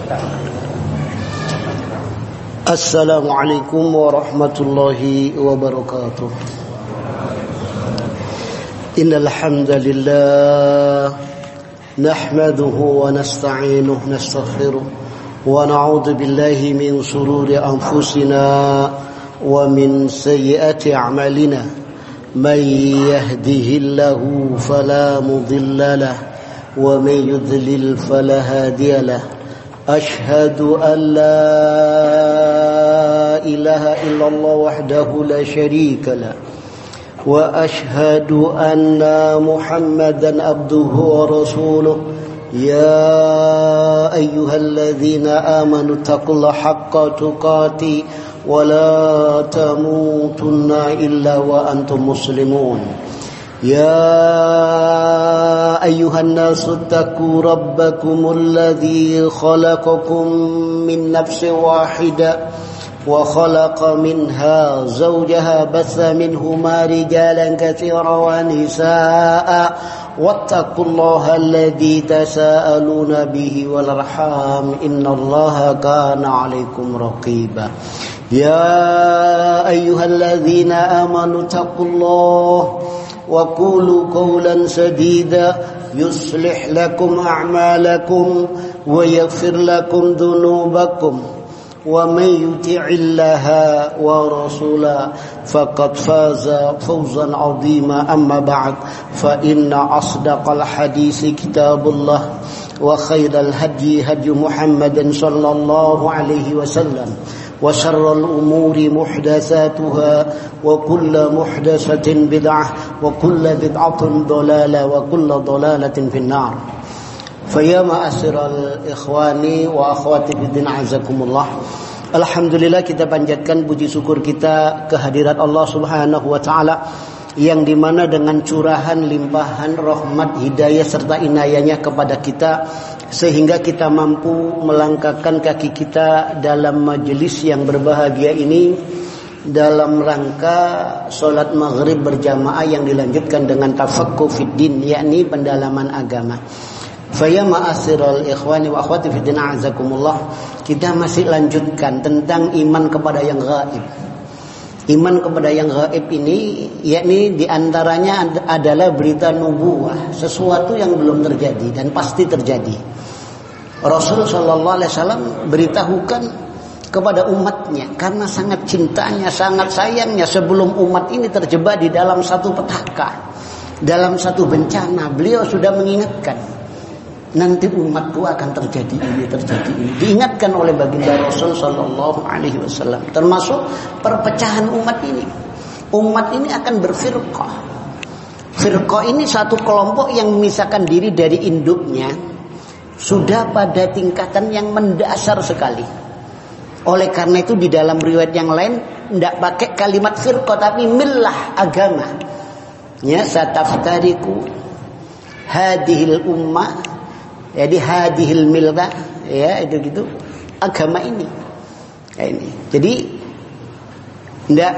Assalamualaikum warahmatullahi wabarakatuh. Innal hamdalillah nahmaduhu wa nasta'inuhu nastaghfiruh wa na'udzu billahi min shururi anfusina wa min sayyiati a'malina may yahdihillahu fala mudilla lahu wa may yudlil fala hadiya lahu. أشهد أن لا إله إلا الله وحده لا شريك له وأشهد أن محمدا عبده ورسوله يا أيها الذين آمنوا اتقوا الله حق تقاته ولا تموتن إلا وأنتم مسلمون يا أيها الناس اتقوا ربكم الذي خلقكم من نفس واحدة وخلق منها زوجها بث منهما رجالا كثيرا ونساء واتقوا الله الذي تساءلون به والأرحام إن الله كان عليكم رقيبا يا أيها الذين آمنوا اتقوا الله وقولوا قولا سديدا يصلح لكم أعمالكم ويغفر لكم ذنوبكم ومن يطع الله ورسوله فقد فاز فوزا عظيما أما بعد فإن أصدق الحديث كتاب الله وخير الهدي هدي محمد صلى الله عليه وسلم وشر الأمور محدثاتها وكل محدثة بدعة وكل بدعة ضلالة وكل ضلالة في النار فيا معاشر الإخوان وأخواتي في الدين أعزكم الله. Alhamdulillah, kita panjatkan puji syukur kita kehadirat Allah Subhanahu wa taala yang dimana dengan curahan limpahan rahmat hidayah serta inayahnya kepada kita sehingga kita mampu melangkahkan kaki kita dalam majelis yang berbahagia ini dalam rangka sholat maghrib berjamaah yang dilanjutkan dengan tafaqquh fiddin, yakni pendalaman agama. Faya ma'asyiral ikhwani wa akhwati fiddin a'azakumullah, kita masih lanjutkan tentang iman kepada yang gaib. Iman kepada yang gaib ini yakni diantaranya adalah berita nubuwah, sesuatu yang belum terjadi dan pasti terjadi. Rasul sallallahu alaihi wasallam beritahukan kepada umatnya karena sangat cintanya, sangat sayangnya sebelum umat ini terjebak di dalam satu petaka, dalam satu bencana, beliau sudah mengingatkan nanti umatku akan terjadi ini. Diingatkan oleh baginda Rasul sallallahu alaihi wasallam, termasuk perpecahan umat ini. Umat ini akan berfirqah. Firqah ini satu kelompok yang memisahkan diri dari induknya, sudah pada tingkatan yang mendasar sekali. Oleh karena itu di dalam riwayat yang lain tidak pakai kalimat firqah tapi millah, agama. Ya, sataftariku hadhil ummah, jadi hadhil millah, ya itu gitu agama ini. Ya, ini. Jadi tidak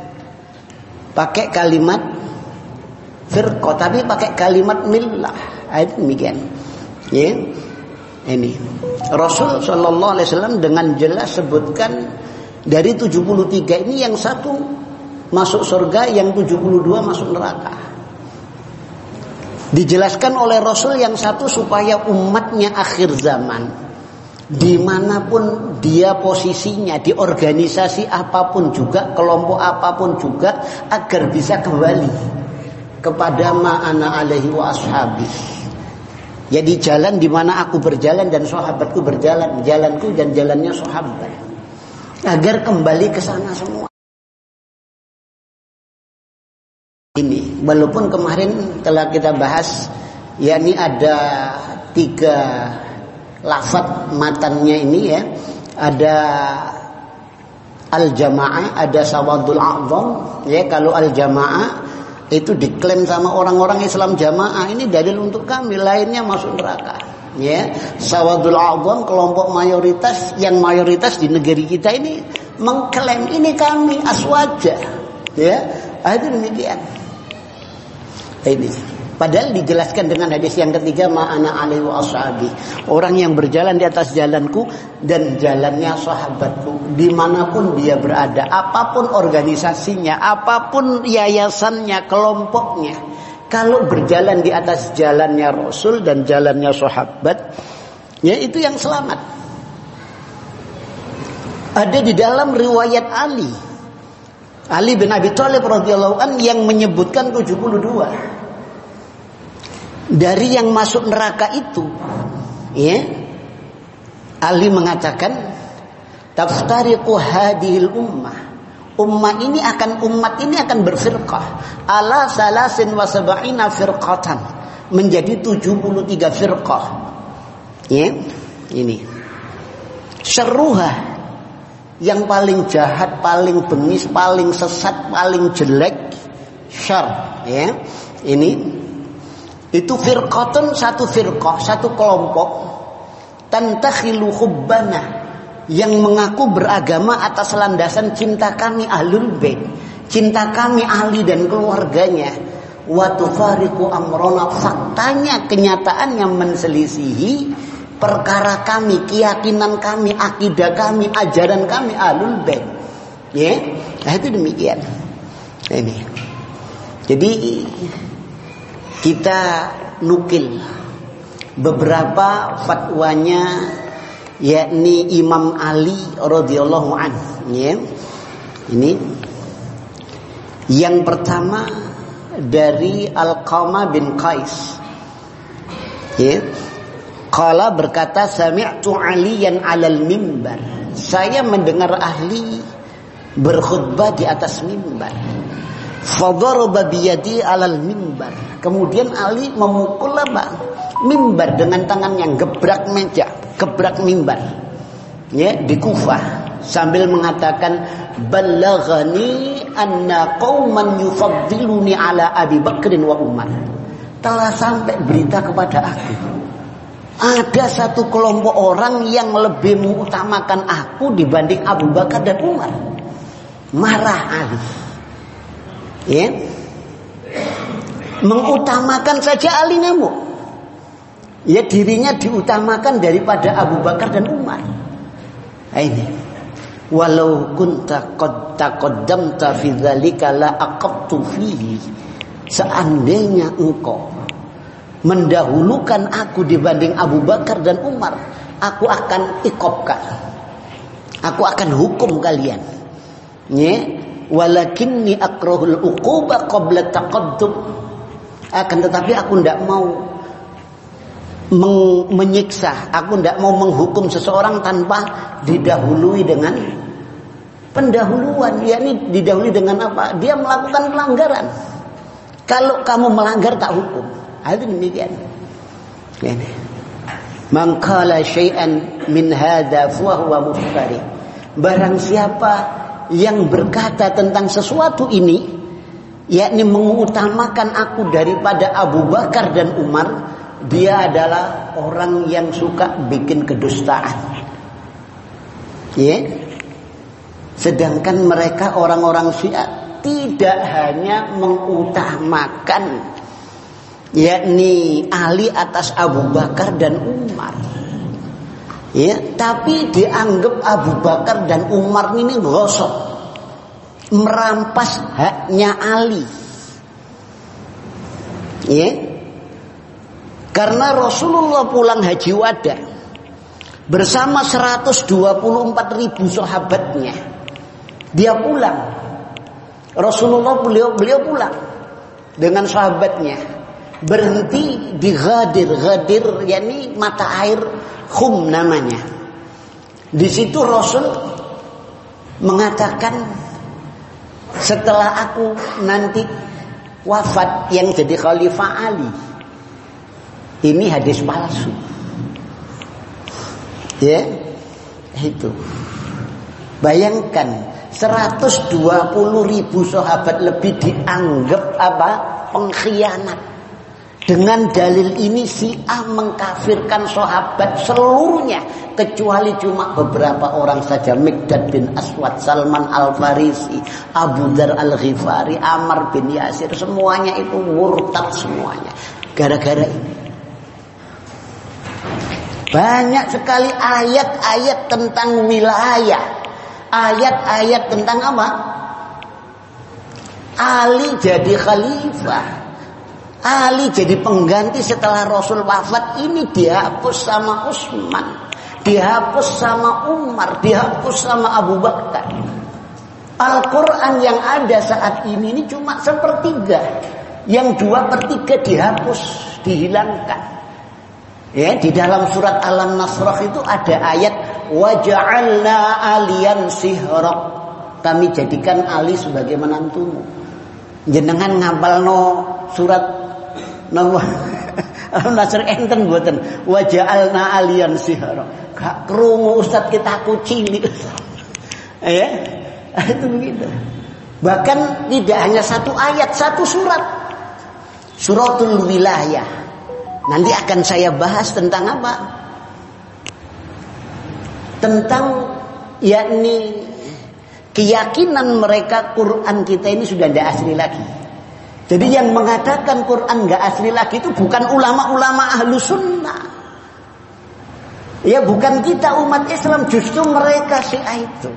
pakai kalimat firqah tapi pakai kalimat millah. Demikian. Ya. Ini Rasul sallallahu alaihi wasallam dengan jelas sebutkan dari 73 ini yang satu masuk surga, yang 72 masuk neraka. Dijelaskan oleh Rasul yang satu supaya umatnya akhir zaman, dimanapun dia posisinya, di organisasi apapun juga, kelompok apapun juga, agar bisa kembali kepada ma'ana alaihi wa ashabi. Jadi jalan di mana aku berjalan dan sahabatku berjalan, jalanku dan jalannya sahabat, agar kembali ke sana semua. Ini walaupun kemarin telah kita bahas, yakni ada 3 lafaz matannya ini ya, ada al-jamaah, ada sawadul a'zam. Ya, kalau al-jamaah itu diklaim sama orang-orang Islam jamaah, ini dalil untuk kami, lainnya masuk neraka. Ya, sawadul a'zam, kelompok mayoritas, yang mayoritas di negeri kita ini mengklaim ini kami aswaja. Ya, itu demikian. Ini Padahal dijelaskan dengan hadis yang ketiga, ma'ana alaihi wa ashabi. Orang yang berjalan di atas jalanku dan jalannya sahabatku. Dimanapun dia berada, apapun organisasinya, apapun yayasannya, kelompoknya. Kalau berjalan di atas jalannya Rasul dan jalannya sahabat, ya itu yang selamat. Ada di dalam riwayat Ali bin Abi Thalib radhiyallahu anhu yang menyebutkan 72. Dari yang masuk neraka itu, ya, Ali mengatakan, taftariqu hadhil ummah. Umat ini akan berfirqah ala salasin wa sab'ina firqatan, menjadi 73 firqah. Ya, ini. Syarruha, yang paling jahat, paling bengis, paling sesat, paling jelek, syarr, ya. Ini itu firqatun, satu firqah, satu kelompok, tantakhilu hubbana, yang mengaku beragama atas landasan cinta kami ahlul bait, cinta kami Ali dan keluarganya, wa tufariqu amrona, faktanya, kenyataannya menselisihi perkara kami, keyakinan kami, akidah kami, ajaran kami ahlul bait. Ya, nah itu demikian. Ini. Jadi kita nukil beberapa fatwanya, yakni Imam Ali radhiyallahu anhu, ya. Ini yang pertama dari Alqamah bin Qais, ya. Qala, berkata, sami'tu Aliyan 'alal mimbar, saya mendengar Ali berkhutbah di atas mimbar. Fadaraba biyadi 'alal mimbar, kemudian Ali memukul mimbar dengan tangannya, gebrak meja, gebrak mimbar, ya, di Kufah, sambil mengatakan, ballaghani anna qauman yufaddiluni ala Abi Bakrin wa Umar. Telah sampai berita kepada aku, ada satu kelompok orang yang lebih mengutamakan aku dibanding Abu Bakar dan Umar. Marah Ali, ya, mengutamakan saja Ali ngamuk, ya, dirinya diutamakan daripada Abu Bakar dan Umar. Nah, ini, walau kunta qad taqaddamta fi dzalika la aqabtu fihi, seandainya engkau mendahulukan aku dibanding Abu Bakar dan Umar, aku akan ikobkan, aku akan hukum kalian, ya. Walakinni akrahul uquba qabla taqaddum, akan tetapi aku tidak mau menyiksa, aku tidak mau menghukum seseorang tanpa didahului dengan pendahuluan. Yakni didahului dengan apa? Dia melakukan pelanggaran. Kalau kamu melanggar tak hukum. Itu demikian. Ini. Man qala syai'an min hadza fa huwa muftari. Barang siapa yang berkata tentang sesuatu ini, yakni mengutamakan aku daripada Abu Bakar dan Umar, dia adalah orang yang suka bikin kedustaan. Ya. Sedangkan mereka orang-orang Syiah tidak hanya mengutamakan yakni Ali atas Abu Bakar dan Umar, ya, tapi dianggap Abu Bakar dan Umar ini gosok, merampas haknya Ali, ya. Karena Rasulullah pulang haji wada bersama 124.000 sahabatnya, dia pulang, Rasulullah beliau pulang dengan sahabatnya, berhenti di Ghadir, yakni mata air Khum namanya. Di situ Rasul mengatakan, setelah aku nanti wafat yang jadi Khalifah Ali. Ini hadis palsu, ya. Itu bayangkan 120.000 sahabat lebih dianggap apa? Pengkhianat. Dengan dalil ini Syiah mengkafirkan sahabat seluruhnya kecuali cuma beberapa orang saja, Miqdad bin Aswad, Salman Al-Farisi, Abu Dzar Al-Ghifari, Ammar bin Yasir, semuanya itu murtad semuanya gara-gara ini. Banyak sekali ayat-ayat tentang wilayah, ayat-ayat tentang apa? Ali jadi khalifah, Ali jadi pengganti setelah Rasul wafat, ini dihapus sama Utsman, dihapus sama Umar, dihapus sama Abu Bakar. Al-Quran yang ada saat ini cuma sepertiga, yang 2/3 dihapus, dihilangkan. Ya, di dalam surat Al-Nasrah itu ada ayat waja'alna aliyan sihra, kami jadikan Ali sebagai menantumu. Jenengan ngapalno surat nomor Al-Nasr enten mboten waja'alna aliyan sihra. Gak krungu Ustaz kita cilik. Ya, itu begitu. Bahkan tidak hanya satu ayat, satu surat. Suratul Wilayah. Nanti akan saya bahas tentang apa? Tentang yakni keyakinan mereka Quran kita ini sudah tidak asli lagi. Jadi yang mengatakan Quran nggak asli lagi itu bukan ulama-ulama ahlu sunnah. Ya bukan kita umat Islam, justru mereka Syiah itu.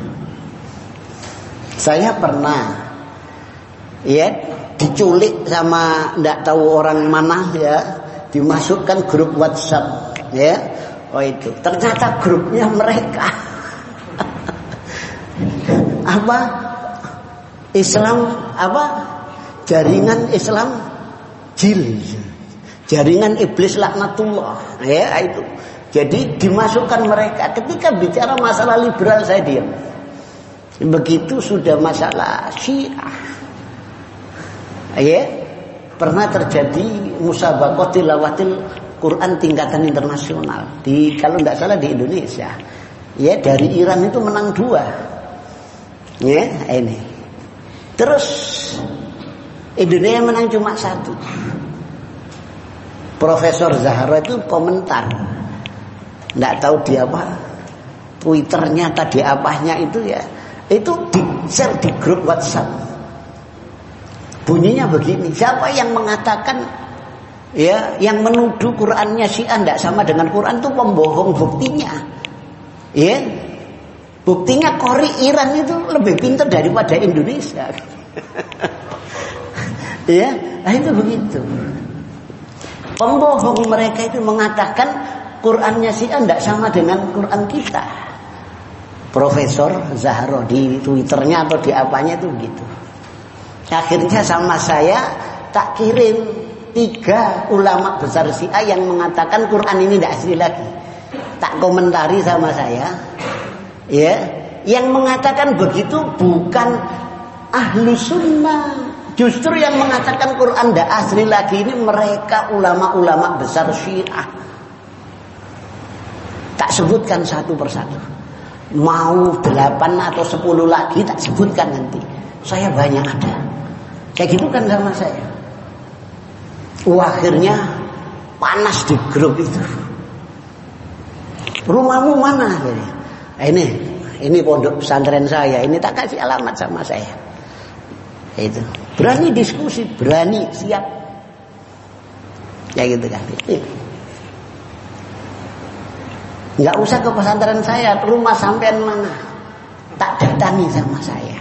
Saya pernah ya diculik sama nggak tahu orang mana ya, dimasukkan grup WhatsApp ya. Oh itu ternyata grupnya mereka apa Islam apa jaringan Islam jil, jaringan iblis laknatullah ya itu. Jadi dimasukkan mereka. Ketika bicara masalah liberal saya diam. Begitu sudah masalah Syiah ya, pernah terjadi musabaqah tilawatil Quran tingkatan internasional di, kalau tidak salah di Indonesia ya, dari Iran itu menang 2 ya ini, terus Indonesia menang cuma 1. Profesor Zahra itu komentar, tidak tahu di apa Twitternya tadi apanya itu ya, itu di share di grup WhatsApp. Bunyinya begini, siapa yang mengatakan ya, yang menuduh Qurannya Syiah tidak sama dengan Quran itu pembohong. Buktinya ya, buktinya Qori Iran itu lebih pintar daripada Indonesia. Ya, nah itu begitu. Pembohong mereka itu mengatakan Qurannya Syiah tidak sama dengan Quran kita. Profesor Zahra di Twitternya atau di apanya itu begitu. Akhirnya sama saya tak kirim 3 ulama besar Syiah yang mengatakan Quran ini tidak asli lagi. Tak komentari sama saya. Ya, yang mengatakan begitu bukan ahlu sunnah. Justru yang mengatakan Quran tidak asli lagi ini mereka ulama-ulama besar Syiah. Tak sebutkan satu persatu. Mau 8 atau 10 lagi tak sebutkan nanti. Saya banyak ada. Kayak gitu kan sama saya. Akhirnya panas di grup itu. Rumahmu mana? Ini pondok pesantren saya. Ini tak kasih alamat sama saya. Itu. Berani diskusi, berani siap. Ya gitu kan. Enggak usah ke pesantren saya, rumah sampean mana? Tak datangi sama saya.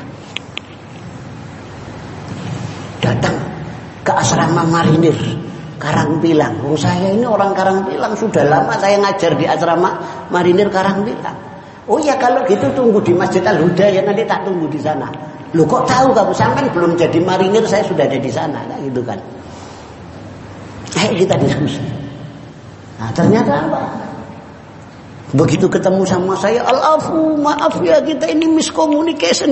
Datang ke asrama marinir Karangpilang. Oh, saya ini orang Karangpilang, sudah lama saya ngajar di asrama marinir Karangpilang. Oh ya kalau gitu tunggu di Masjid Al-Huda ya, nanti tak tunggu di sana. Loh kok tahu kamu sampean belum jadi marinir, saya sudah ada di sana, nah, gitu kan. Ayo kita diskusi. Nah ternyata apa? Begitu ketemu sama saya, al-afu, maaf ya kita ini miscommunication.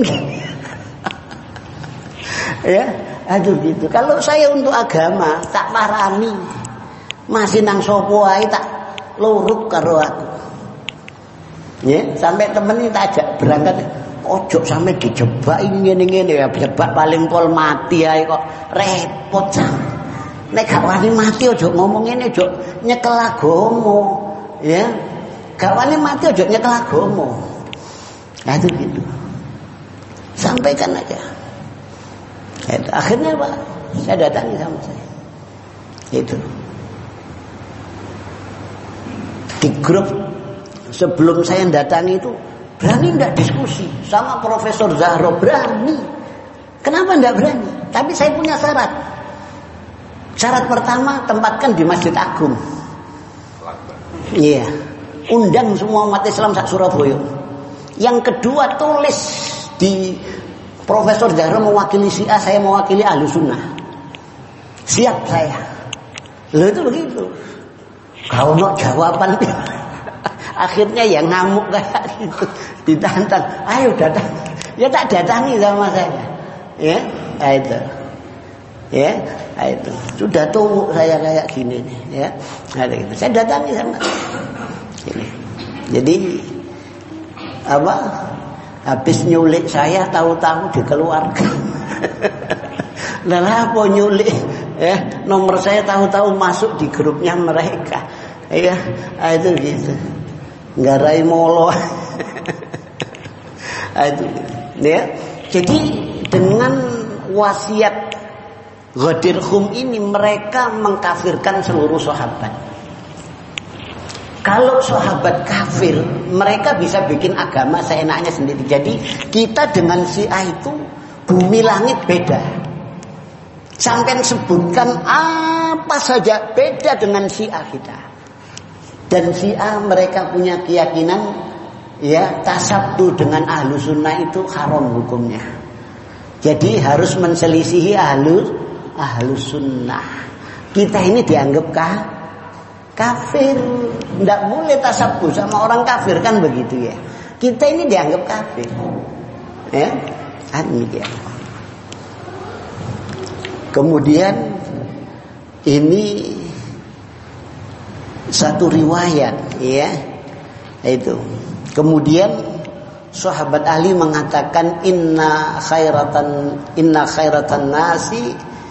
Ya, aduh gitu. Kalau saya untuk agama tak parani, masih nang sopo ae tak luruk karo aku. Ya, sampai temen ini tak ajak berangkat. Ojo sampai dijebak ini ngene-ngene ya, jebak paling pol mati ae kok repot. Nek gak wani mati ojo ngomong ngene, ojo nyekel agama, ya. Gak wani mati ojo nyekel agama. Nah itu gitu. Sampaikan aja. Akhirnya Pak, saya datangi sama saya. Itu. Di grup sebelum saya datangi itu berani enggak diskusi sama Profesor Zahro, berani. Kenapa enggak berani? Tapi saya punya syarat. Syarat pertama, tempatkan di Masjid Agung. Iya. Undang semua umat Islam sak Surabaya. Yang kedua, tulis di Profesor Zahro mewakili Syiah, saya mewakili Ahlussunnah. Siap saya. Loh itu begitu. Kalau no jawaban akhirnya ya ngamuk kayak gitu, ditantang, ayo datang. Ya tak datangi sama saya. Ya, itu. Ya, itu. Sudah tunggu saya kayak gini nih, ya. Ada gitu. Saya datangi sama ini. Jadi apa? Habis nyulik saya tahu-tahu dikeluarkan. Lah apa nyulik? Ya, nomor saya tahu-tahu masuk di grupnya mereka. Ya, itu gitu. Ngarai molo. Itu. Ya. Jadi dengan wasiat Ghadir Khum ini mereka mengkafirkan seluruh sahabat. Kalau sahabat kafir, mereka bisa bikin agama seenaknya sendiri. Jadi kita dengan Syiah itu bumi langit beda. Sampai sebutkan apa saja beda dengan Syiah kita. Dan Syiah mereka punya keyakinan ya tasabbuh dengan Ahlussunnah itu haram hukumnya. Jadi harus menselisihi Ahlussunnah. Kita ini dianggap kafir. Tidak boleh tasabbuh sama orang kafir kan begitu ya. Kita ini dianggap kafir. Ya, demikian. Kemudian ini satu riwayat ya. Itu. Kemudian sahabat Ali mengatakan inna khairatan nasi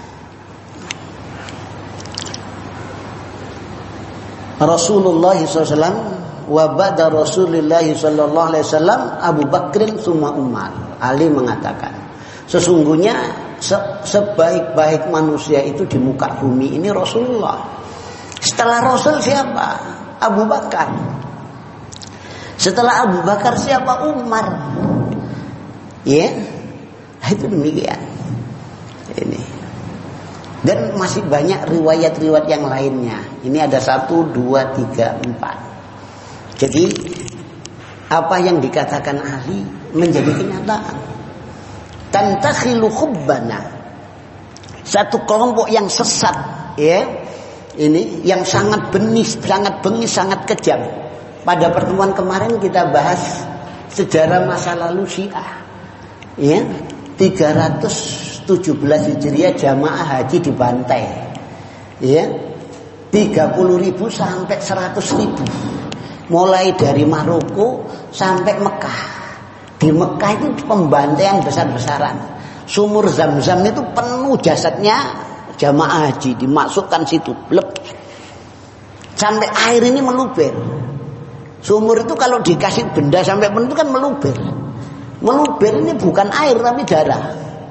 Rasulullah SAW wa ba'da Rasulullah SAW Abu Bakrin summa Umar. Ali mengatakan sesungguhnya sebaik-baik manusia itu di muka bumi ini Rasulullah. Setelah Rasul siapa? Abu Bakar. Setelah Abu Bakar siapa? Umar. Ya, itu demikian. Ini. Dan masih banyak riwayat-riwayat yang lainnya. Ini ada 1, 2, 3, 4. Jadi apa yang dikatakan Ali menjadi kenyataan. Tantakhilu khubbana. Satu kelompok yang sesat, ya. Ini yang sangat bengis, sangat kejam. Pada pertemuan kemarin kita bahas sejarah masa lalu Syiah. Ya, 317 Hijriah jamaah haji dibantai. Ya. 30.000 sampai 100.000. Mulai dari Maroko sampai Mekah. Di Mekah itu pembantaian besar-besaran. Sumur Zam-Zam itu penuh jasadnya jamaah haji, dimasukkan situ, blek. Sampai air ini meluber. Sumur itu kalau dikasih benda sampai penuh itu kan meluber. Meluber ini bukan air tapi darah.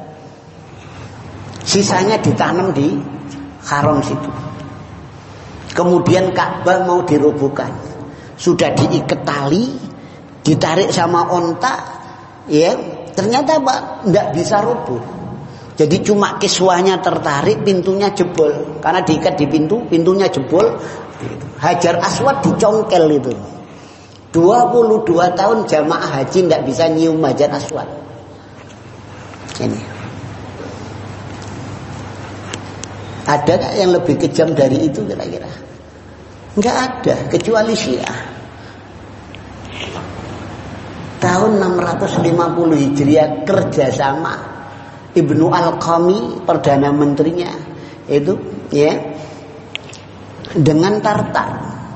Sisanya ditanam di haram situ. Kemudian Ka'bah mau dirobohkan. Sudah diikat tali, ditarik sama onta, ya. Ternyata Pak enggak bisa roboh. Jadi cuma kiswahnya tertarik, pintunya jebol. Karena diikat di pintu, pintunya jebol. Hajar Aswad dicongkel itu. 22 tahun jamaah haji tidak bisa nyium Hajar Aswad. Ini. Ada gak yang lebih kejam dari itu kira-kira? Enggak ada, kecuali Syiah. Tahun 650 Hijriah kerjasama Ibnu Al-Qami Perdana Menterinya itu ya dengan Tartar.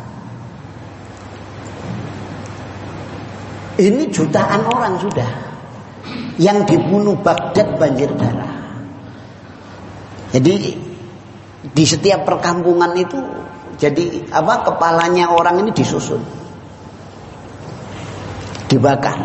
Ini jutaan orang sudah yang dibunuh, Baghdad banjir darah. Jadi Di setiap perkampungan itu jadi kepalanya orang ini disusun, dibakar.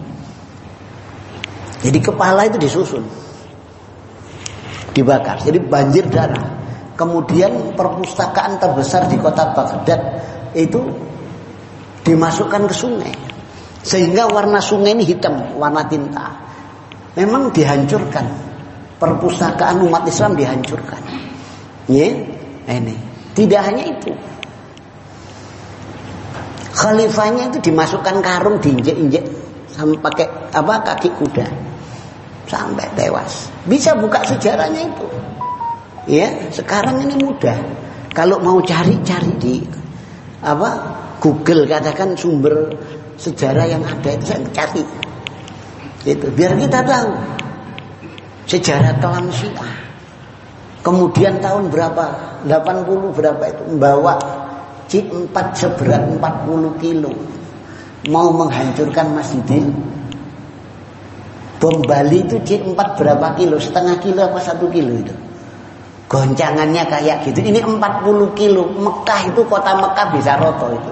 Jadi kepala itu disusun, dibakar. Jadi banjir darah. Kemudian perpustakaan terbesar di kota Baghdad itu dimasukkan ke sungai, sehingga warna sungai ini hitam, warna tinta. Memang dihancurkan, perpustakaan umat Islam dihancurkan. Ini tidak hanya itu, khalifahnya itu dimasukkan karung, diinjek-injek sampai pakai kaki kuda sampai tewas. Bisa buka sejarahnya itu. Ya, sekarang ini mudah. Kalau mau cari di Google, katakan sumber sejarah yang ada itu, saya cari. Itu biar kita tahu sejarah kelam Syiah. Kemudian tahun berapa? 80 berapa itu membawa C4 seberat 40 kilo mau menghancurkan Masjidil. Bom Bali itu C4 berapa kilo? Setengah kilo apa 1 kilo itu? Goncangannya kayak gitu. Ini 40 kilo. Mekah itu, kota Mekah bisa roto itu.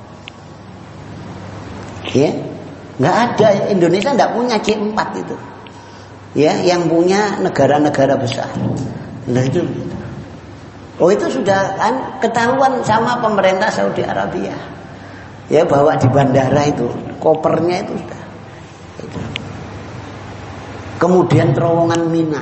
Ya, nggak ada. Indonesia nggak punya C4 itu. Ya, yang punya negara-negara besar. Nah itu. Oh, itu sudah kan ketahuan sama pemerintah Saudi Arabia. Ya, bahwa di bandara itu kopernya itu sudah. Itu. Kemudian terowongan Mina.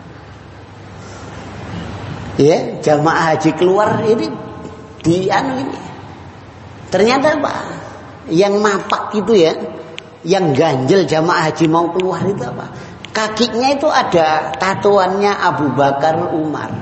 Ya, jamaah haji keluar ini ini. Ternyata yang mapak itu ya, yang ganjel jamaah haji mau keluar itu apa? Kakinya itu ada tatoannya Abu Bakar Umar.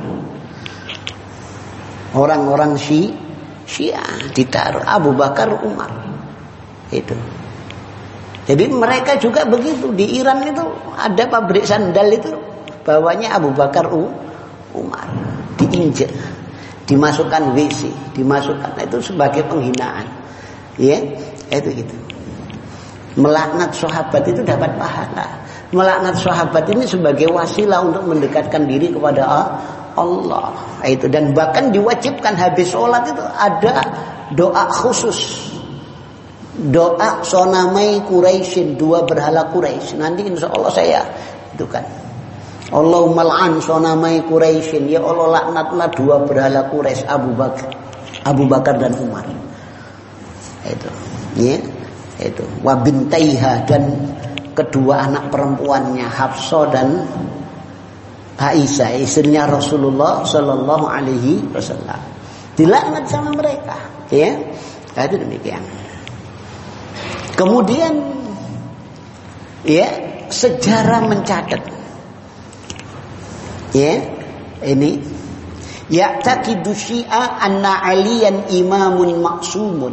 Orang-orang Syiah ditaruh Abu Bakar Umar. Itu. Jadi mereka juga begitu. Di Iran itu ada pabrik sandal itu bawahnya Abu Bakar Umar. Diinjek, dimasukkan WC, dimasukkan itu sebagai penghinaan. Ya, itu gitu. Melaknat sahabat itu dapat pahala. Melaknat sahabat ini sebagai wasilah untuk mendekatkan diri kepada Allah. Itu, dan bahkan diwajibkan habis sholat itu ada doa khusus. Doa sonamai Quraisyin, 2 berhala Quraisy. Nanti insya Allah saya itu kan. Allahumma al'an sonamai Quraisyin, ya Allah laknatlah 2 berhala Quraisy, Abu Bakar dan Umar. Itu, ya, itu. Wa bintaiha, dan kedua anak perempuannya Hafsah dan Aisyah, istrinya Rasulullah Sallallahu Alaihi Wasallam. Dilaknat sama mereka, ya. Itu demikian. Kemudian, ya, sejarah mencatat. Ya, ini ya'taqidu Syi'a anna Aliyan imamun maksumun.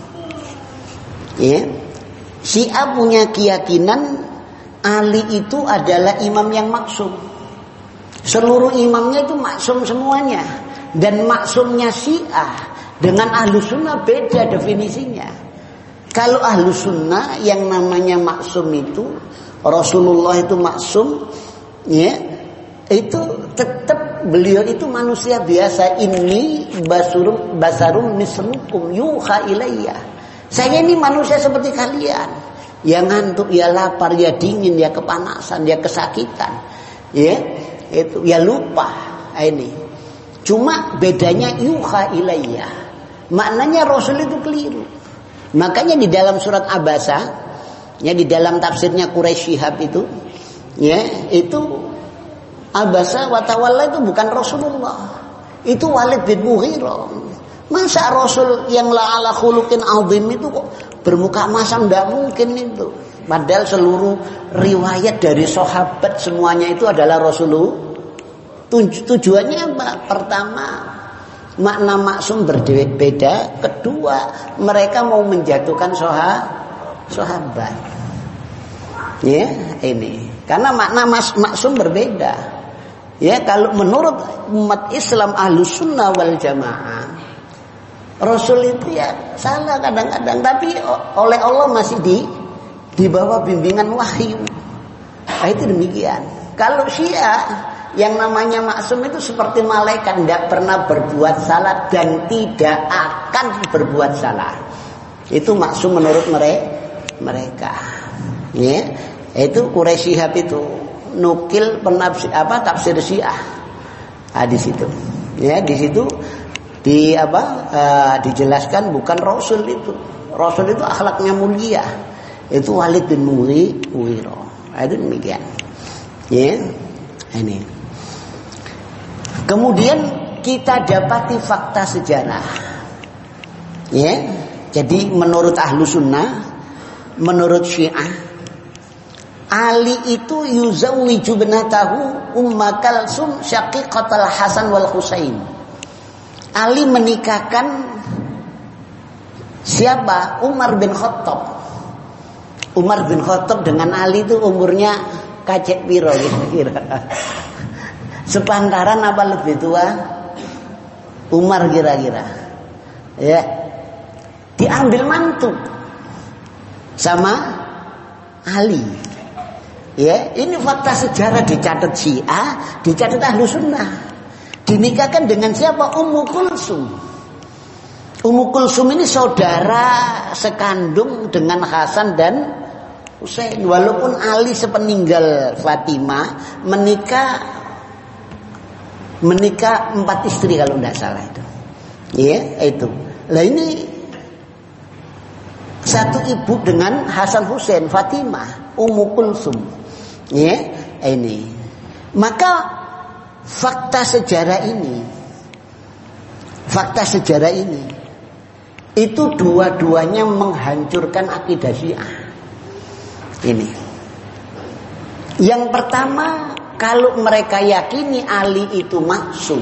Ya, Syiah punya keyakinan Ali itu adalah imam yang maksum. Seluruh imamnya itu maksum semuanya. Dan maksumnya Syiah dengan Ahlus Sunnah beda definisinya. Kalau Ahlus Sunnah yang namanya maksum itu, Rasulullah itu maksum, ya, itu tetap beliau itu manusia biasa. Ini basarum mislukum yuha ilayya. Saya ini manusia seperti kalian. Ya ngantuk, ya lapar, ya dingin, ya kepanasan, ya kesakitan. Ya, itu ya lupa. Ini. Cuma bedanya yuha ilayya. Maknanya Rasul itu keliru. Makanya di dalam surat Abasa, ya di dalam tafsirnya Quraisy Shihab itu, ya, itu Abasa wa tawalla itu bukan Rasulullah. Itu Walid bin Mughirah. Masa Rasul yang la'ala khuluqin azim itu kok bermuka masam? Tidak mungkin itu. Padahal seluruh riwayat dari sahabat semuanya itu adalah Rasulullah. Tujuannya apa? Pertama, makna maksum berbeda. Kedua, mereka mau menjatuhkan sahabat. Ya, ini. Karena makna maksum berbeda. Ya, kalau menurut umat Islam Ahlus Sunnah wal Jamaah, Rasul itu ya salah kadang-kadang, tapi oleh Allah masih di bawah bimbingan wahyu. Nah, itu demikian. Kalau Syiah yang namanya maksum itu seperti malaikat, tidak pernah berbuat salah dan tidak akan berbuat salah. Itu maksum menurut mereka. Ya, itu Quraisy Shihab itu nukil tafsir Syiah. Di situ. Ya, di situ dijelaskan bukan Rasul itu. Rasul itu akhlaknya mulia. Itu Walid bin Mughirah. Itu demikian. Ya. Ini. Kemudian kita dapati fakta sejarah. Ya. Jadi menurut Ahlu Sunnah, menurut Syiah, Ali itu yuzawwiju binatahu Umma Kalsum syaqiqatal Hasan wal Husain. Ali menikahkan siapa? Umar bin Khattab. Umar bin Khattab dengan Ali itu umurnya kacek piro kira-kira. Sepantaran apa lebih tua? Umar kira-kira. Ya. Diambil mantu sama Ali. Ya, ini fakta sejarah dicatat Syiah, dicatat Ahlu Sunnah. Dinikahkan dengan siapa? Ummu Kulsum. Ummu Kulsum ini saudara sekandung dengan Hasan dan Husain. Walaupun Ali sepeninggal Fatimah menikah 4 istri kalau tidak salah itu. Ya, itu. Lah ini satu ibu dengan Hasan Husain, Fatimah, Ummu Kulsum. Ya, ini. Maka fakta sejarah ini itu dua-duanya menghancurkan akidah Syiah. Ini. Yang pertama, kalau mereka yakini Ali itu maksum,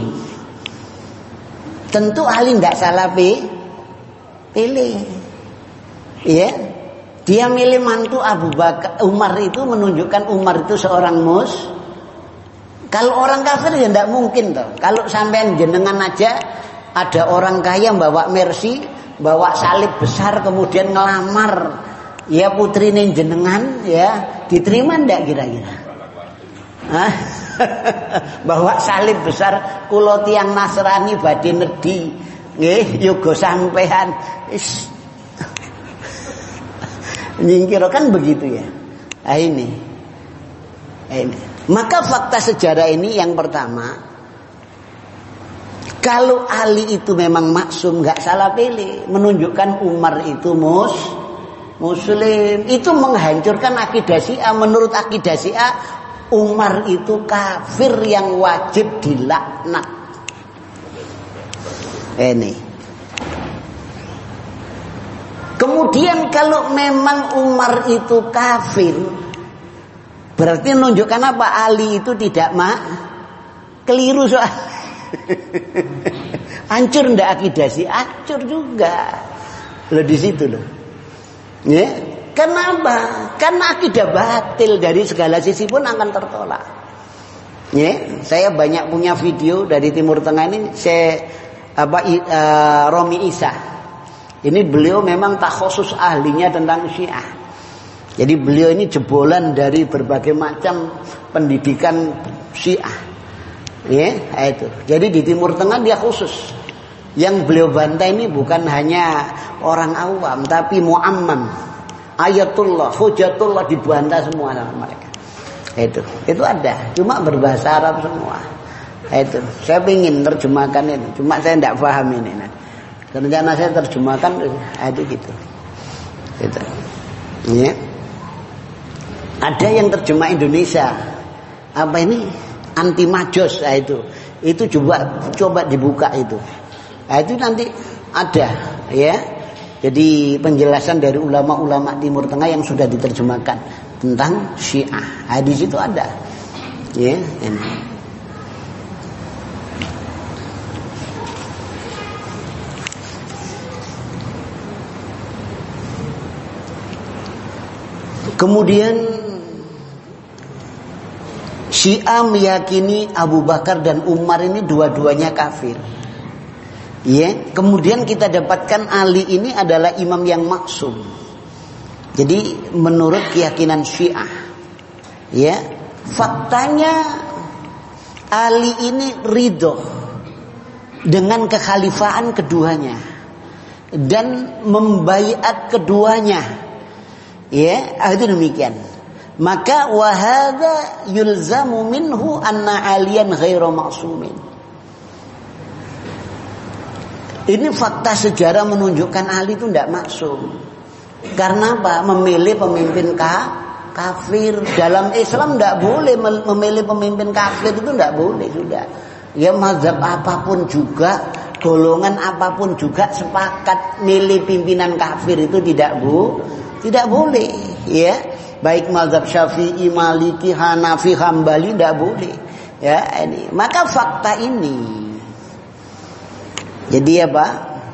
tentu Ali tidak salah pilih. Ya. Dia milih mantu Abu Bakar. Umar itu menunjukkan Umar itu seorang Kalau orang kafir ya tidak mungkin toh. Kalau sampean jenengan aja ada orang kaya bawa Mercy, bawa salib besar kemudian ngelamar ya putrine jenengan, ya diterima ndak kira-kira? Bawa salib besar, kula tiyang Nasrani badhe nedhi. Nggih, yoga sampean. Nyingkir kan begitu ya. Ini. Maka fakta sejarah ini yang pertama, kalau Ali itu memang maksum, nggak salah pilih, menunjukkan Umar itu Muslim, itu menghancurkan akidah Syiah. Menurut akidah Syiah, Umar itu kafir yang wajib dilaknat. Ini. Kemudian kalau memang Umar itu kafir, berarti menunjukkan apa? Ali itu tidak keliru soal. Hancur ndak akidah sih? Hancur juga. Loh di situ loh. Ya, kenapa? Karena akidah batil dari segala sisi pun akan tertolak. Ya, saya banyak punya video dari Timur Tengah ini. Romi Isa. Ini beliau memang takhusus ahlinya tentang Syiah. Jadi beliau ini jebolan dari berbagai macam pendidikan Syiah. Ya, itu. Jadi di Timur Tengah dia khusus. Yang beliau bantai ini bukan hanya orang awam, tapi mu'ammam, ayatullah, hujatullah dibantai semua sama mereka. Itu ada. Cuma berbahasa Arab semua. Itu. Saya ingin terjemahkan ini, cuma saya tidak paham ini. Rencana saya terjemahkan itu gitu. Ya. Ada yang terjemah Indonesia. Apa ini? Anti majus, itu coba dibuka itu. Itu nanti ada, ya. Jadi penjelasan dari ulama-ulama Timur Tengah yang sudah diterjemahkan tentang Syiah. Di situ ada. Ya, ini. Kemudian Syiah meyakini Abu Bakar dan Umar ini dua-duanya kafir. Ya, kemudian kita dapatkan Ali ini adalah imam yang maksum. Jadi menurut keyakinan Syiah, ya, faktanya Ali ini ridho dengan kekhalifahan keduanya dan membaiat keduanya. Ya, itu demikian. Maka wa hadza yulzamu minhu anna aliyan ghairu ma'sumin. Ini fakta sejarah menunjukkan Ali itu tidak maksum. Karena apa? Memilih pemimpin kafir. Dalam Islam tidak boleh memilih pemimpin kafir, itu tidak boleh sudah. Ya mazhab apapun juga, golongan apapun juga sepakat milih pimpinan kafir itu tidak boleh. Ya, baik mazhab Syafi'i, Maliki, Hanafi, Hambali tidak boleh. Ya, ini. Maka fakta ini. Jadi apa?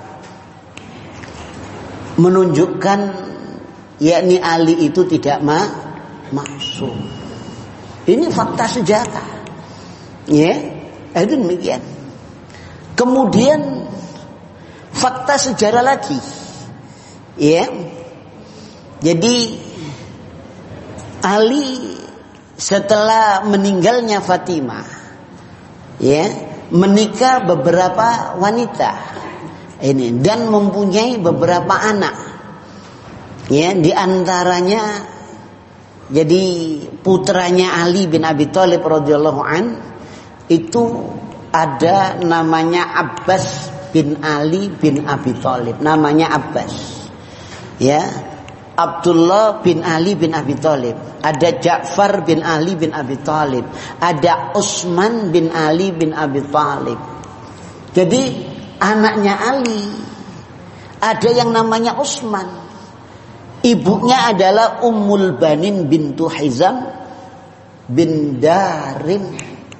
Menunjukkan yakni Ali itu tidak maksum. Ini fakta sejarah. Ya, itu demikian. Kemudian fakta sejarah lagi. Ya. Jadi Ali setelah meninggalnya Fatimah, ya, menikah beberapa wanita ini dan mempunyai beberapa anak. Ya, di antaranya jadi putranya Ali bin Abi Thalib radhiyallahu an itu ada namanya Abbas bin Ali bin Abi Thalib, namanya Abbas. Ya, Abdullah bin Ali bin Abi Thalib, ada Ja'far bin Ali bin Abi Thalib, ada Utsman bin Ali bin Abi Thalib. Jadi anaknya Ali ada yang namanya Utsman. Ibunya adalah Ummul Banin bintu Hizam bin Darim.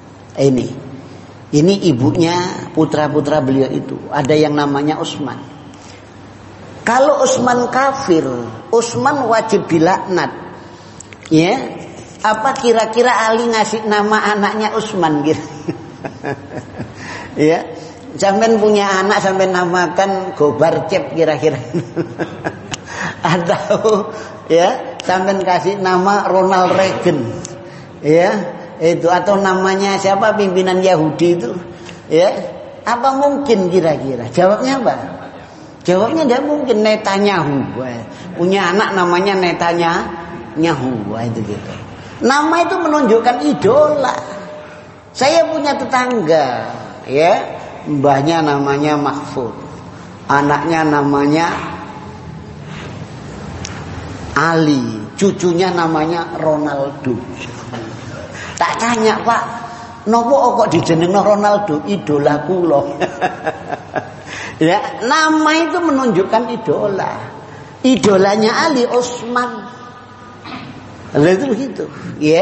Ini ibunya putra-putra beliau itu. Ada yang namanya Utsman. Kalau Utsman kafir, Utsman wajib dilaknat. Ya, apa kira-kira Ali ngasih nama anaknya Utsman gitu? Ya, sampean punya anak sampean namakan Gobar Cep kira-kira. Atau ya sampean kasih nama Ronald Reagan. Ya, itu atau namanya siapa pimpinan Yahudi itu? Ya, apa mungkin kira-kira? Jawabnya apa? Jawabnya tidak mungkin. Netanyahu. Punya anak namanya Netanyahu itu gitu. Nama itu menunjukkan idola. Saya punya tetangga, ya, mbahnya namanya Mahfud, anaknya namanya Ali, cucunya namanya Ronaldo. Tak tanya, Pak, nopo kok dijenengno Ronaldo? Idola kula. Ya, nama itu menunjukkan idola. Idolanya Ali Utsman. Lalu itu begitu. Ya,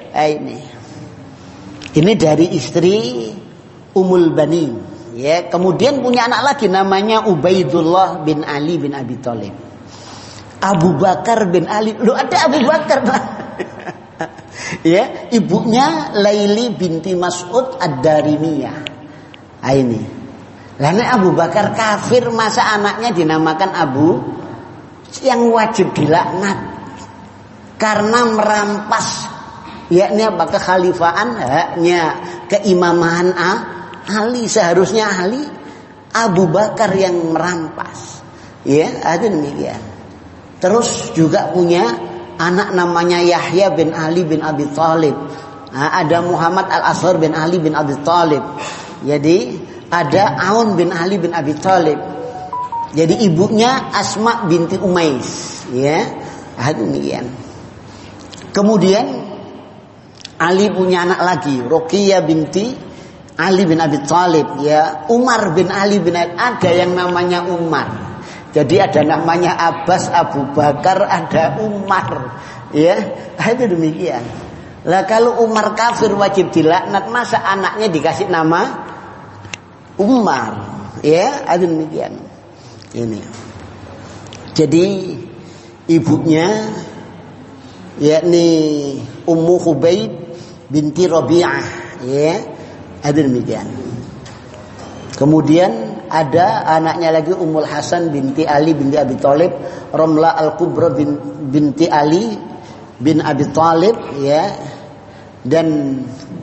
ini dari istri Ummul Banin. Ya, kemudian punya anak lagi namanya Ubaidullah bin Ali bin Abi Thalib. Abu Bakar bin Ali. Loh, ada Abu Bakar, Pak. Ya, ibunya Laili binti Mas'ud Ad-Darimiyah. Ini. Lalu Abu Bakar kafir, masa anaknya dinamakan Abu? Yang wajib dilaknat karena merampas yakni apa? Kekhalifahan, haknya keimaman Ali. Seharusnya Ali, Abu Bakar yang merampas. Ya, ada demikian. Terus juga punya anak namanya Yahya bin Ali bin Abi Thalib. Ada Muhammad Al-Asghar bin Ali bin Abi Thalib. Jadi ada Aun bin Ali bin Abi Thalib. Jadi ibunya Asma binti Umais. Ya, demikian. Kemudian Ali punya anak lagi, Ruqayyah binti Ali bin Abi Thalib. Ya, Umar bin Ali bin Abi, ada yang namanya Umar. Jadi ada namanya Abbas, Abu Bakar, ada Umar. Ya, itu demikian. Lah kalau Umar kafir wajib dilaknat, masa anaknya dikasih nama Umar? Ya, itu demikian. Ini. Jadi ibunya yakni Ummu Khubaib binti Rabi'ah, ya. Itu demikian. Kemudian ada anaknya lagi Ummul Hasan binti Ali binti Abi Thalib, Ramlah Al-Kubra binti Ali bin Abi Thalib, ya. Dan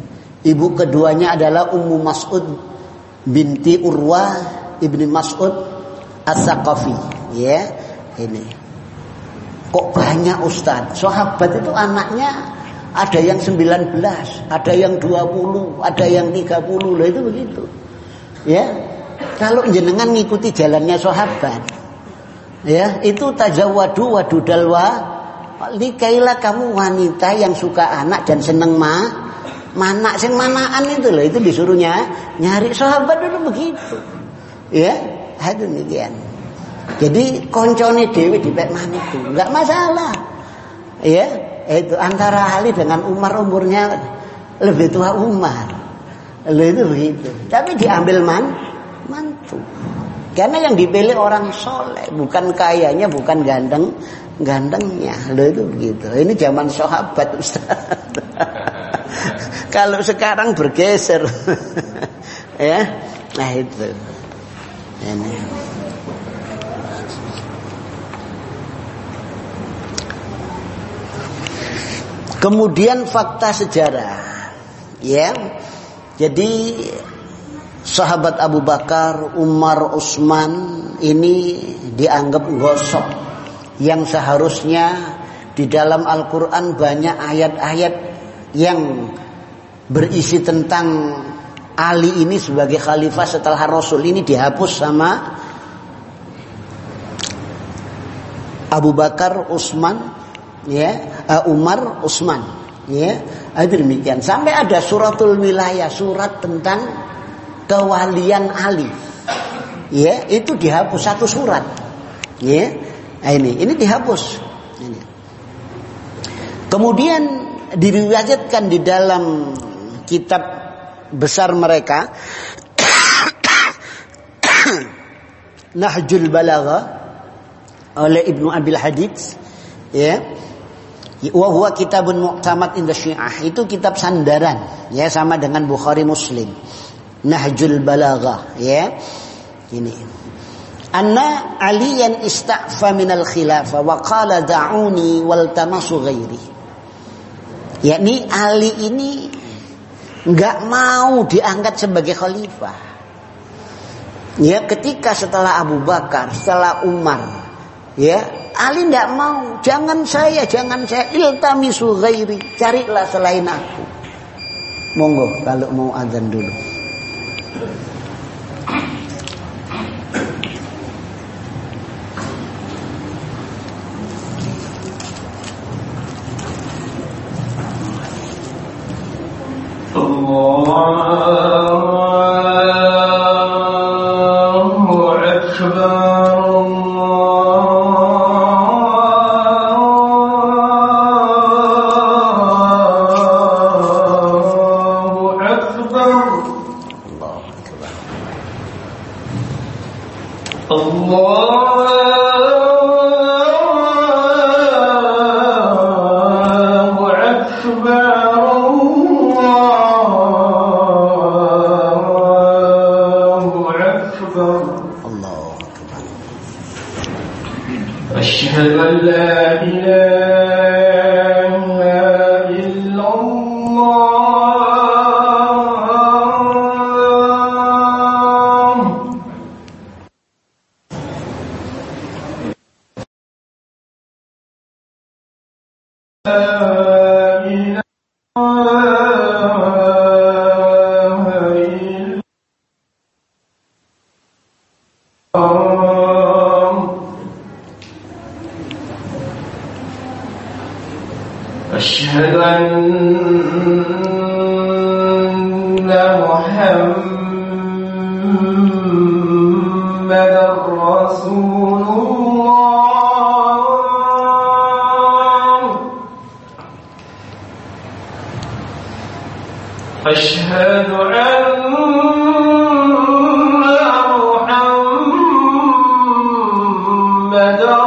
Ibu keduanya adalah Ummu Mas'ud binti Urwah ibni Mas'ud As-Saqafi. Ya, ini. Kok banyak Ustaz? Sahabat itu anaknya ada yang 19, ada yang 20, ada yang 30. Lah itu begitu. Ya. Kalau jenengan ngikuti jalannya sahabat, ya, itu tazawwadu wadudal wa likailah, kamu wanita yang suka anak dan seneng manak, sing manaan itu loh, itu disuruhnya nyari. Sahabat dulu begitu. Ya, itu demikian. Jadi koncone dhewe dipek manik itu enggak masalah. Ya, itu antara Ali dengan Umar umurnya lebih tua Umar. Lalu itu begitu. Tapi diambil mantu. Karena yang dipilih orang soleh, bukan kayanya, bukan gantengnya. Lalu itu begitu. Ini zaman sahabat, Ustaz. Kalau sekarang bergeser. Ya. Nah itu. Ini. Kemudian fakta sejarah. Ya. Jadi sahabat Abu Bakar, Umar, Utsman ini dianggap gosok, yang seharusnya di dalam Al-Quran banyak ayat-ayat yang berisi tentang Ali ini sebagai khalifah setelah Rasul, ini dihapus sama Abu Bakar, Utsman, ya, Umar, Utsman, ya, demikian. Sampai ada suratul wilayah, surat tentang kewalian Ali, ya, itu dihapus satu surat, ya. Nah, ini dihapus. Ini. Kemudian diriwayatkan di dalam kitab besar mereka Nahjul Balaghah oleh Ibnu Abil Hadid, ya, wa huwa kitabun mu'tamad inda Syiah, itu kitab sandaran, ya, sama dengan Bukhari Muslim. Nahjul Balaghah, ya, ini anna aliyan ista'fa minal khilafah wa qala da'uni wal tamasu ghairi, yakni Ali ini enggak mau diangkat sebagai khalifah, ya, ketika setelah Abu Bakar, setelah Umar, ya, Ali enggak mau, jangan saya iltamisu ghairi, carilah selain aku. Monggo kalau mau azan dulu. أشهد أن محمدا رسول الله أشهد أن محمدا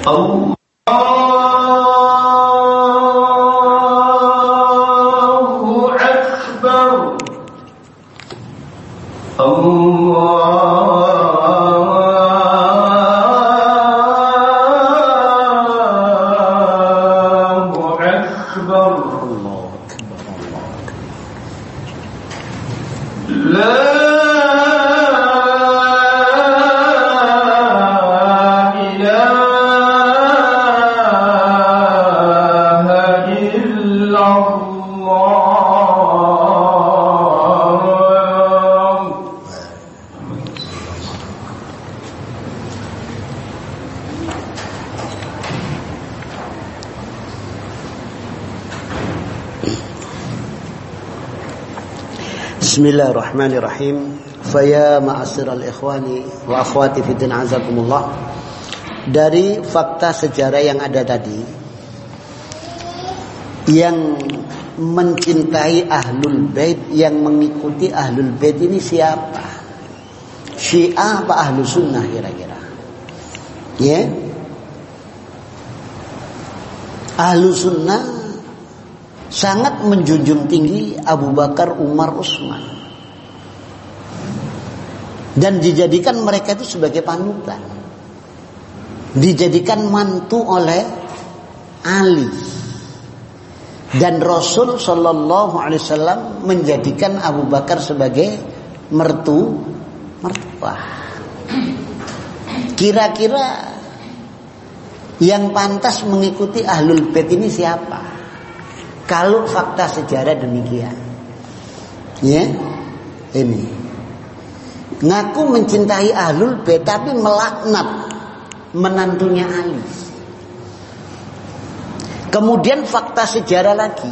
Bismillahirrahmanirrahim. Faya ma'asyiral ikhwani wa akhwati fiddin azakumullah. Dari fakta sejarah yang ada tadi, yang mencintai ahlul bait, yang mengikuti ahlul bait ini siapa? Syiah apa ahlu sunnah kira-kira? Ya, ahlu sunnah sangat menjunjung tinggi Abu Bakar, Umar, Utsman, dan dijadikan mereka itu sebagai panutan, dijadikan mantu oleh Ali, dan Rasul Shallallahu Alaihi Wasallam menjadikan Abu Bakar sebagai mertua. Kira-kira yang pantas mengikuti ahlul bait ini siapa? Kalau fakta sejarah demikian, ya, ini ngaku mencintai ahlul bait tapi melaknat menantunya Ali. Kemudian fakta sejarah lagi,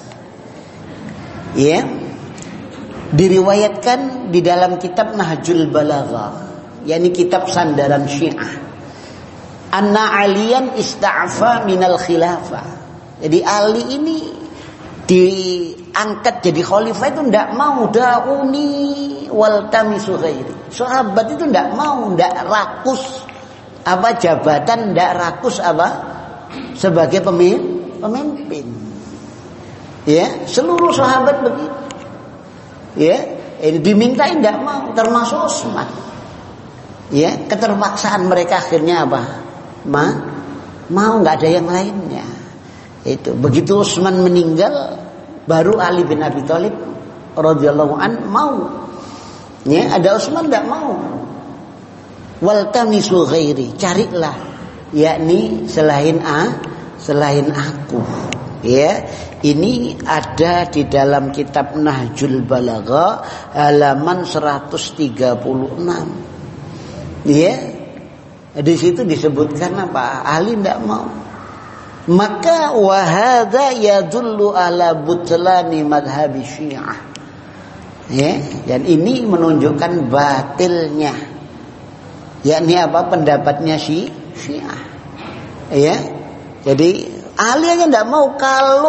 ya, diriwayatkan di dalam kitab Nahjul Balaghah, yakni kitab sandaran Syiah, anna Aliyan ista'fa minal khilafah. Jadi Ali ini diangkat jadi khalifah itu tidak mau, da'uni wal tamisu ghairi. Sahabat itu tidak mau, tidak rakus apa jabatan, tidak rakus apa sebagai pemimpin. Ya, seluruh sahabat begitu. Ya, ini dimintain tidak mau, termasuk Utsman. Ya, keterpaksaan mereka akhirnya apa? Mau, nggak ada yang lainnya. Itu begitu Utsman meninggal, baru Ali bin Abi Thalib radhiyallahu an mau. Ya, ada Utsman tidak mau. Wal tamisu ghairi, carilah yakni selain aku. Ya, ini ada di dalam kitab Nahjul Balaghah halaman 136. Ya, di situ disebutkan apa? Ali tidak mau. Maka wahada yadullu ala butlani madhabi Syiah. Ya, dan ini menunjukkan batilnya, yakni apa, pendapatnya Syiah. Ya, jadi Ali aja tidak mau kalau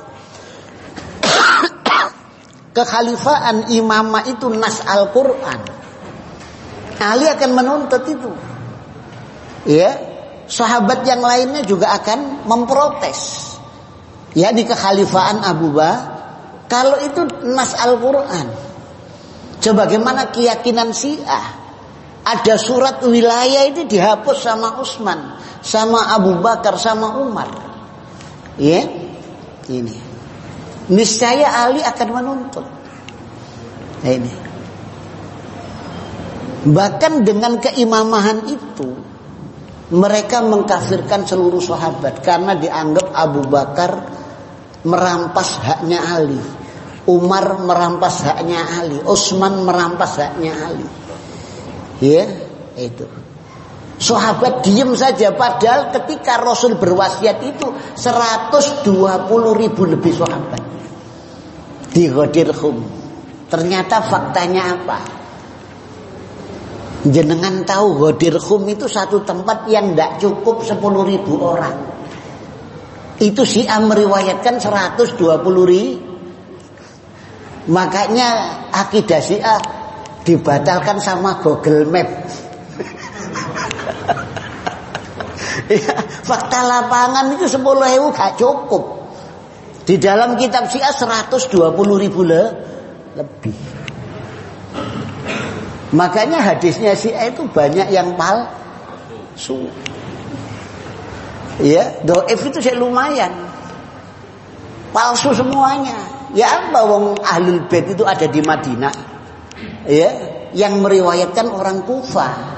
kekhalifaan imamah itu nas Al-Quran. Ali akan menuntut itu. Ya. Sahabat yang lainnya juga akan memprotes, ya, di kekhalifaan Abu Bakar kalau itu nas Al-Quran. Sebagaimana keyakinan Syiah, ada surat wilayah itu dihapus sama Utsman, sama Abu Bakar, sama Umar. Ya, ini niscaya Ali akan menuntut. Ini bahkan dengan keimamahan itu mereka mengkafirkan seluruh sahabat karena dianggap Abu Bakar merampas haknya Ali, Umar merampas haknya Ali, Utsman merampas haknya Ali. Ya, itu. Sahabat diam saja, padahal ketika Rasul berwasiat itu 120.000 lebih sahabat di Ghadir Khum. Ternyata faktanya apa? Jenengan tahu Ghadir Khum itu satu tempat yang tidak cukup 10.000 orang. Itu Syiah meriwayatkan 120.000. Makanya akidah Syiah dibatalkan sama Google Map. Ya, fakta lapangan itu 10.000 gak cukup. Di dalam kitab Syiah 120.000 lebih. Makanya hadisnya Syiah itu banyak yang palsu. Ya, dhaif itu saya lumayan. Palsu semuanya. Ya apa wong Ahlul Bait itu ada di Madinah. Ya, yang meriwayatkan orang Kufah.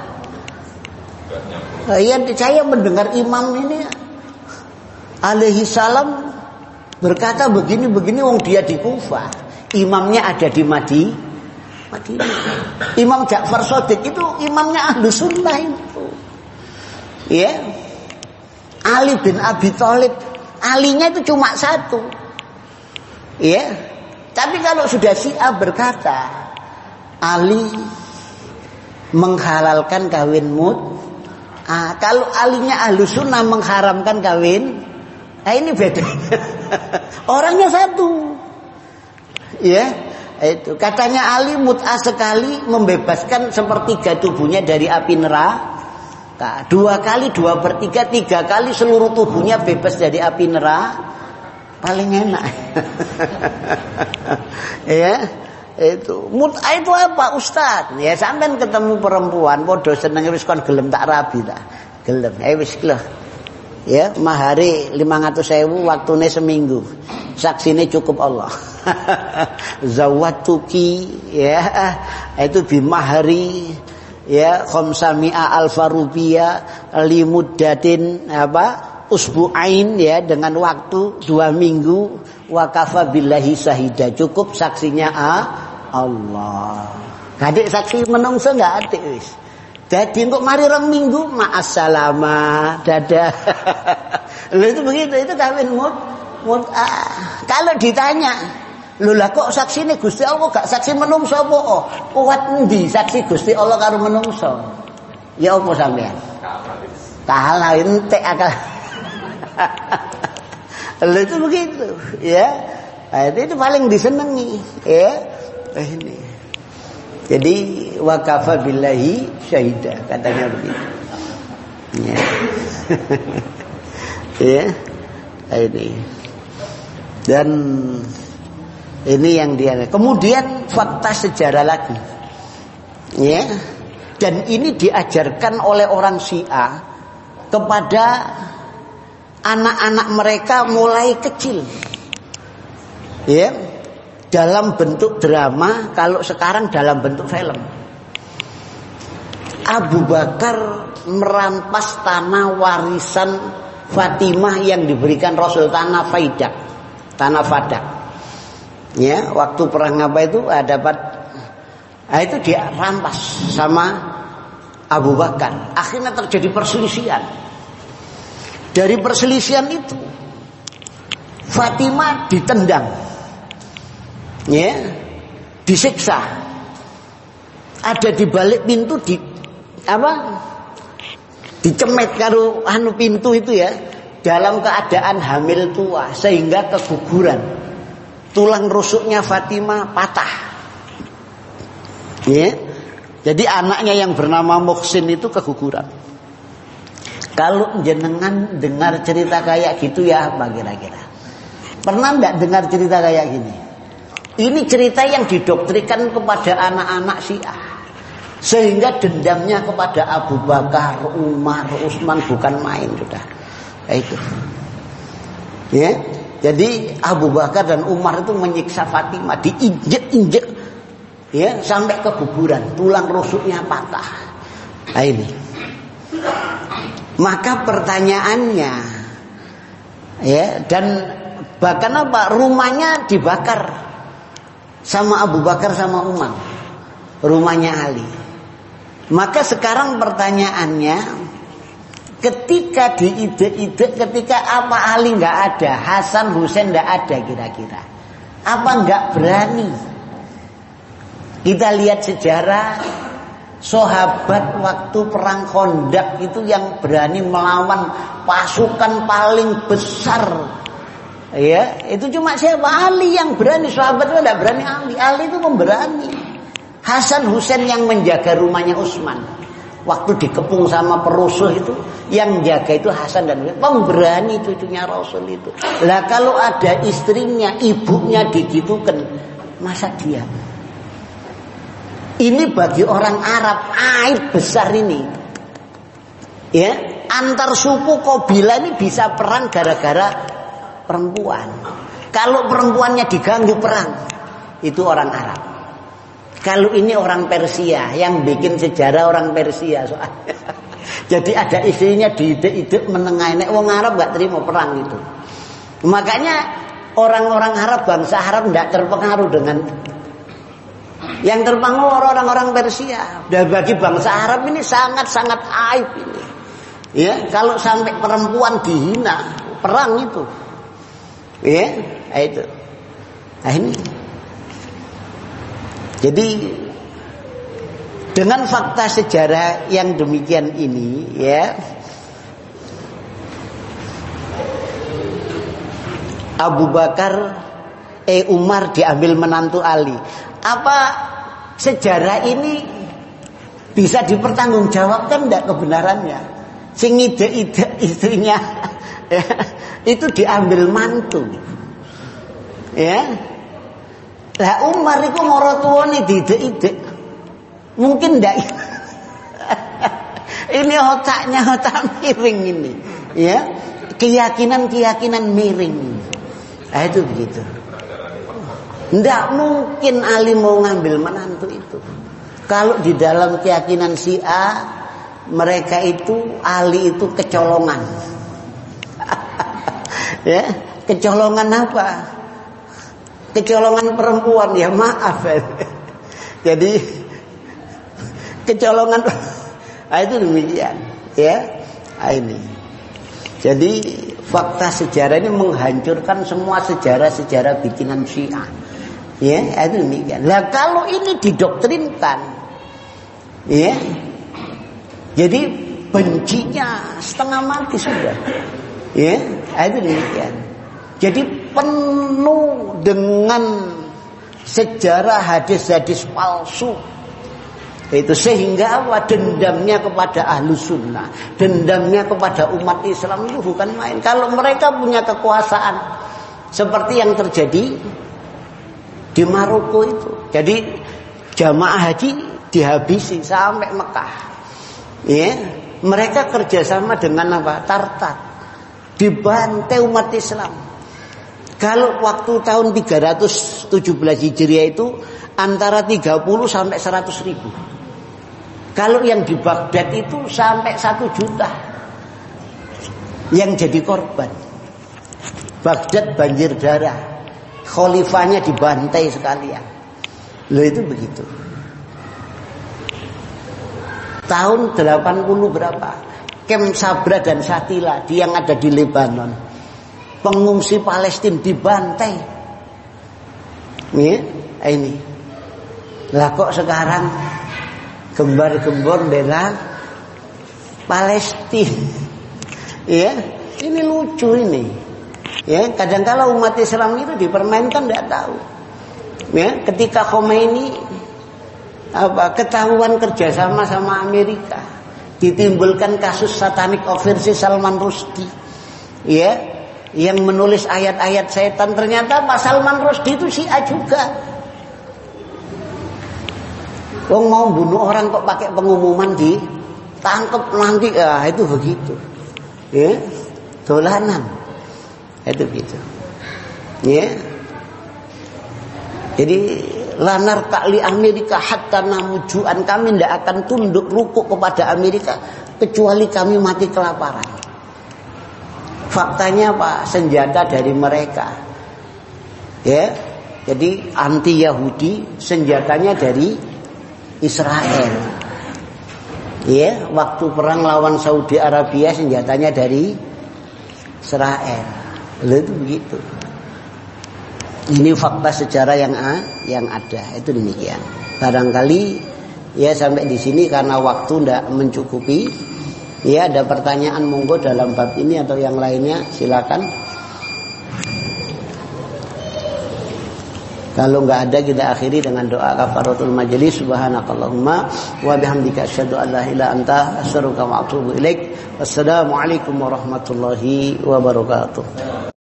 Ya, saya mendengar imam ini alaihi salam berkata begini-begini, wong dia di Kufah, imamnya ada di Madinah. Imam Ja'far Shadiq itu imamnya Ahlus Sunnah itu. Ya. Ali bin Abi Thalib, alinya itu cuma satu. Ya. Tapi kalau sudah Syiah berkata Ali menghalalkan kawin kalau alinya Ahlus Sunnah mengharamkan kawin, ini beda. Orangnya satu. Ya, itu katanya Ali mut'ah sekali membebaskan sepertiga tubuhnya dari api neraka. 2 kali 2/3, 3 kali seluruh tubuhnya bebas dari api neraka. Paling enak. Ya. Itu mut'ah itu apa Ustaz? Ya sampean ketemu perempuan podo seneng wis kon gelem tak rabi ta. Gelem. Wis lho. Ya, mahari 500.000 waktune seminggu. Saksine cukup Allah. Zawatuki ya itu bimahari ya 500 alfa rupiah limuddatin usbu'ain ya dengan waktu 2 minggu wa kafa billahi syahida, cukup saksinya Allah. Kadek saksi menungso enggak atik wis. Dadi engko mari 2 minggu ma'assalama dadah. Lha itu begitu, itu kawin mut'ah. Kalau ditanya, lho lah kok saksine Gusti Allah gak saksi menungso apa? Kuat endi saksi Gusti Allah karo menungso? Ya apa sampean? Kalah entek akal. Lha itu begitu, ya. Nah, itu paling disenangi, ya. Ini. Jadi wa kafa billahi syahida katanya begitu. Ya. Ya. Ini. Dan ini yang dia. Kemudian fakta sejarah lagi. Ya. Dan ini diajarkan oleh orang Syiah kepada anak-anak mereka mulai kecil. Ya. Dalam bentuk drama, kalau sekarang dalam bentuk film. Abu Bakar merampas tanah warisan Fatimah yang diberikan Rasul, tanah Fadak. Ya, waktu perang apa itu dapat itu dia rampas sama Abu Bakar. Akhirnya terjadi perselisihan. Dari perselisihan itu Fatimah ditendang. Ya, disiksa. Ada di balik pintu dicemet karo pintu itu ya, dalam keadaan hamil tua sehingga keguguran. Tulang rusuknya Fatimah patah. Ya. Jadi anaknya yang bernama Muhsin itu keguguran. Kalau jenengan dengar cerita kayak gitu ya apa kira-kira? Pernah enggak dengar cerita kayak gini? Ini cerita yang didoktrikan kepada anak-anak Syiah. Sehingga dendamnya kepada Abu Bakar, Umar, Utsman bukan main sudah. Itu. Ya. Jadi Abu Bakar dan Umar itu menyiksa Fatimah, diinjek-injek ya sampai keguguran, tulang rusuknya patah. Nah, ini. Maka pertanyaannya ya, dan bahkan rumahnya dibakar sama Abu Bakar sama Umar, rumahnya Ali. Maka sekarang pertanyaannya, ketika diide-ide, ketika apa Ali nggak ada, Hasan Husain nggak ada, kira-kira apa nggak berani? Kita lihat sejarah sahabat waktu perang Khandaq itu yang berani melawan pasukan paling besar. Ya, itu cuma siapa? Ali yang berani. Sahabat itu tidak berani Ali. Ali itu pemberani. Hasan Husain yang menjaga rumahnya Utsman. Waktu dikepung sama perusuh itu, yang jaga itu Hasan dan Husain, pemberani cucunya Rasul itu. Lah kalau ada istrinya, ibunya digitukan, masa dia? Ini bagi orang Arab aib besar ini. Ya, antar suku kabilah ini bisa perang gara-gara perempuan. Kalau perempuannya diganggu perang, itu orang Arab. Kalau ini orang Persia, yang bikin sejarah orang Persia soalnya. Jadi ada istrinya diidek-idek menengah, nek wong Arab gak terima perang itu. Makanya orang-orang Arab, bangsa Arab tidak terpengaruh dengan yang terpengaruh orang-orang Persia. Dan bagi bangsa Arab ini sangat-sangat aib ini. Ya, kalau sampai perempuan dihina, perang itu. Ya, itu. Nah ini. Jadi dengan fakta sejarah yang demikian ini, ya, Abu Bakar Umar diambil menantu Ali. Apa sejarah ini bisa dipertanggungjawabkan tidak kebenarannya? Sing ide-ide istrinya ya, itu diambil mantu. Ya. Lah Umar itu moro tuane diide-ide. Mungkin ndak. Ini otaknya otak miring ini, ya. Keyakinan-keyakinan miring. Nah itu begitu. Ndak mungkin Ali mau ngambil menantu itu. Kalau di dalam keyakinan Syiah, mereka itu Ali itu kecolongan. Ya, kecolongan apa? Kecolongan perempuan, ya maaf. Jadi kecolongan itu demikian, ya. Ini. Jadi fakta sejarah ini menghancurkan semua sejarah-sejarah bikinan Syiah. Ya, itu demikian. Lah kalau ini didoktrinkan, ya. Jadi bencinya setengah mati sudah. Ya, itu demikian. Jadi penuh dengan sejarah hadis-hadis palsu. Itu sehingga apa? Dendamnya kepada ahlu sunnah, dendamnya kepada umat Islam itu bukan main. Kalau mereka punya kekuasaan seperti yang terjadi di Maroko itu, jadi jamaah haji dihabisi sampai Mekah. Ya, mereka kerjasama dengan apa? Tartar, dibantai umat Islam. Kalau waktu tahun 317 Hijriah itu antara 30 sampai 100 ribu. Kalau yang di Baghdad itu sampai 1 juta yang jadi korban. Baghdad banjir darah, khalifahnya dibantai sekalian. Loh itu begitu. Tahun 80 berapa? Kem Sabra dan Shatila yang ada di Lebanon. Pengungsi Palestina dibantai. Ya, ini. Lah kok sekarang gembar-gembor bela Palestina. Ya, ini lucu ini. Ya, kadang-kala umat Islam itu dipermainkan tidak tahu. Ya, ketika Khomeini ketahuan kerjasama sama Amerika, ditimbulkan kasus satanic overseas Salman Rushdie. Ya, yang menulis ayat-ayat setan, ternyata Pak Salman Rushdie itu Syiah juga. Wong mau bunuh orang kok pakai pengumuman ditangkap nanti, itu begitu. Ya, dolanan. Itu begitu. Ya. Jadi lanar takli Amerika hatta namujuan, kami tidak akan tunduk rukuk kepada Amerika kecuali kami mati kelaparan. Faktanya apa? Senjata dari mereka. Ya. Jadi anti Yahudi senjatanya dari Israel. Ya, waktu perang lawan Saudi Arabia senjatanya dari Israel. Lalu itu begitu. Ini fakta sejarah yang ada. Itu demikian. Barangkali ya sampai di sini karena waktu tidak mencukupi. Ya, ada pertanyaan monggo dalam bab ini atau yang lainnya silakan. Kalau enggak ada kita akhiri dengan doa kafaratul majlis. Subhanakallahumma wa bihamdika asyhadu an la ilaha illa anta astaghfiruka wa atubu ilaik. Wassalamualaikum warahmatullahi wabarakatuh.